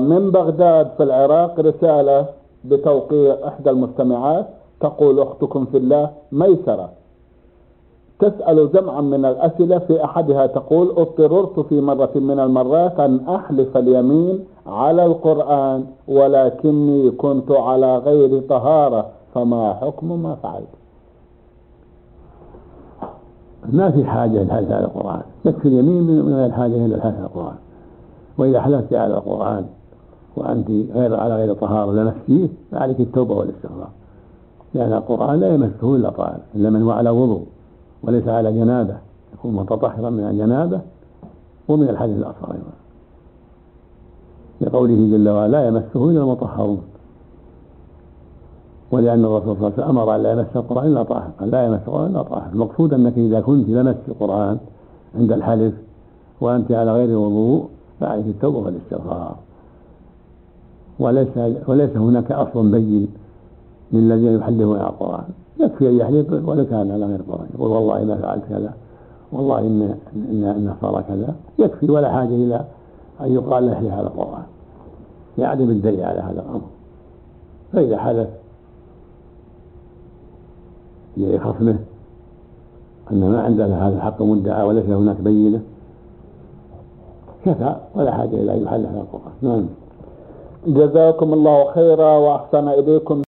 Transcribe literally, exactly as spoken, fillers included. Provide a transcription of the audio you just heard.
من بغداد في العراق رسالة بتوقيع إحدى المستمعات، تقول أختكم في الله ميسرة تسأل جمعا من الأسئلة، في أحدها تقول: اضطررت في مرة من المرات أن أحلف اليمين على القرآن ولكني كنت على غير طهارة، فما حكم ما فعلت؟ ما في حاجة للحلف على القرآن، يكفي اليمين من غير حاجة إلى الحلف على القرآن. وإذا حلفت على القرآن وأنت غير على غير طهارة لمستيه فعليك التوبة والاستغفار، لأن القرآن لا يمسه إلا طاهر، إلا من هو على وضوء وليس على جنابة، يكون متطهرا من الجنابة ومن الحدث الأصغر أيضا، لقوله جل وعلا: لا يمسه إلا المطهرون. ولأن الرسول صلى الله عليه وسلم أمر أن لا يمس القرآن إلا طاهر، قال: لا يمس القرآن إلا طاهر. المقصود أنك إذا كنت لمست القرآن عند الحلف وأنت على غير وضوء فعليك التوبة والاستغفار، وليس وليس هناك أصل بين للذين يحلفون على القرآن. يكفي أن يحلف ولو كان على غير القرآن، يقول: والله ما فعلت كذا، والله إن إن إن صار كذا، يكفي، ولا حاجة إلى أن يقال له يحلف على القرآن، يعدم الدليل على هذا الأمر. فإذا حلف لخصمه أن ما عندنا هذا الحق مدعى وليس هناك بينة كفى، ولا حاجة إلى أن يحلف على القرآن. نعم. جزاكم الله خيرا وأحسن إليكم.